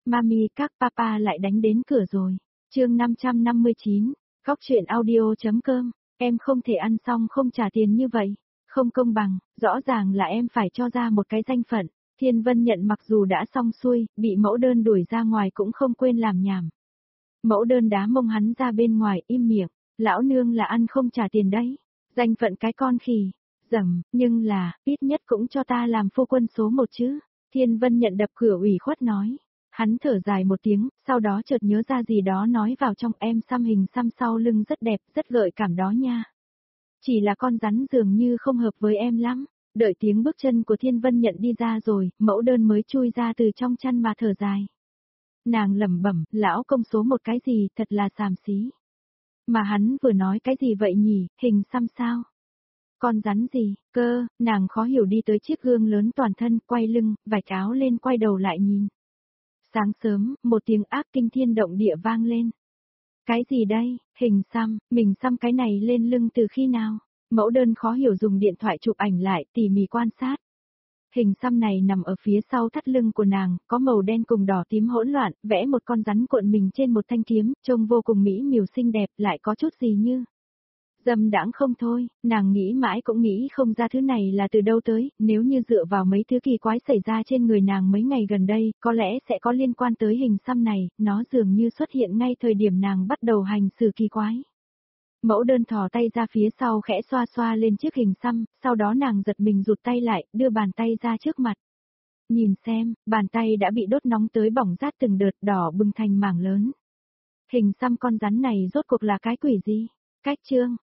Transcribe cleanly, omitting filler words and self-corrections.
Mami các papa lại đánh đến cửa rồi. Chương 559, Góc truyện audio.com. Em không thể ăn xong không trả tiền như vậy. Không công bằng, rõ ràng là em phải cho ra một cái danh phận. Thiên Vân Nhận mặc dù đã xong xuôi, bị mẫu đơn đuổi ra ngoài cũng không quên làm nhảm. Mẫu đơn đá mông hắn ra bên ngoài im miệng, lão nương là ăn không trả tiền đấy. Danh phận cái con khỉ, dầm, nhưng là, ít nhất cũng cho ta làm phu quân số 1 chứ. Thiên Vân Nhận đập cửa ủy khuất nói. Hắn thở dài một tiếng, sau đó chợt nhớ ra gì đó nói vào trong em xăm hình xăm sau lưng rất đẹp, rất gợi cảm đó nha. Chỉ là con rắn dường như không hợp với em lắm. Đợi tiếng bước chân của Thiên Vân Nhận đi ra rồi, mẫu đơn mới chui ra từ trong chăn mà thở dài. Nàng lẩm bẩm, lão công số 1 cái gì, thật là xàm xí. Mà hắn vừa nói cái gì vậy nhỉ, hình xăm sao? Con rắn gì, cơ, nàng khó hiểu đi tới chiếc gương lớn toàn thân, quay lưng, vạch áo lên quay đầu lại nhìn. Sáng sớm, một tiếng ác kinh thiên động địa vang lên. Cái gì đây, hình xăm, mình xăm cái này lên lưng từ khi nào? Mẫu đơn khó hiểu dùng điện thoại chụp ảnh lại, tỉ mỉ quan sát. Hình xăm này nằm ở phía sau thắt lưng của nàng, có màu đen cùng đỏ tím hỗn loạn, vẽ một con rắn cuộn mình trên một thanh kiếm, trông vô cùng mỹ miều xinh đẹp, lại có chút gì như dâm đãng không thôi, nàng nghĩ mãi cũng nghĩ không ra thứ này là từ đâu tới, nếu như dựa vào mấy thứ kỳ quái xảy ra trên người nàng mấy ngày gần đây, có lẽ sẽ có liên quan tới hình xăm này, nó dường như xuất hiện ngay thời điểm nàng bắt đầu hành xử kỳ quái. Mẫu đơn thò tay ra phía sau khẽ xoa xoa lên chiếc hình xăm, sau đó nàng giật mình rụt tay lại, đưa bàn tay ra trước mặt. Nhìn xem, bàn tay đã bị đốt nóng tới bỏng rát từng đợt đỏ bừng thành mảng lớn. Hình xăm con rắn này rốt cuộc là cái quỷ gì? Cách chương,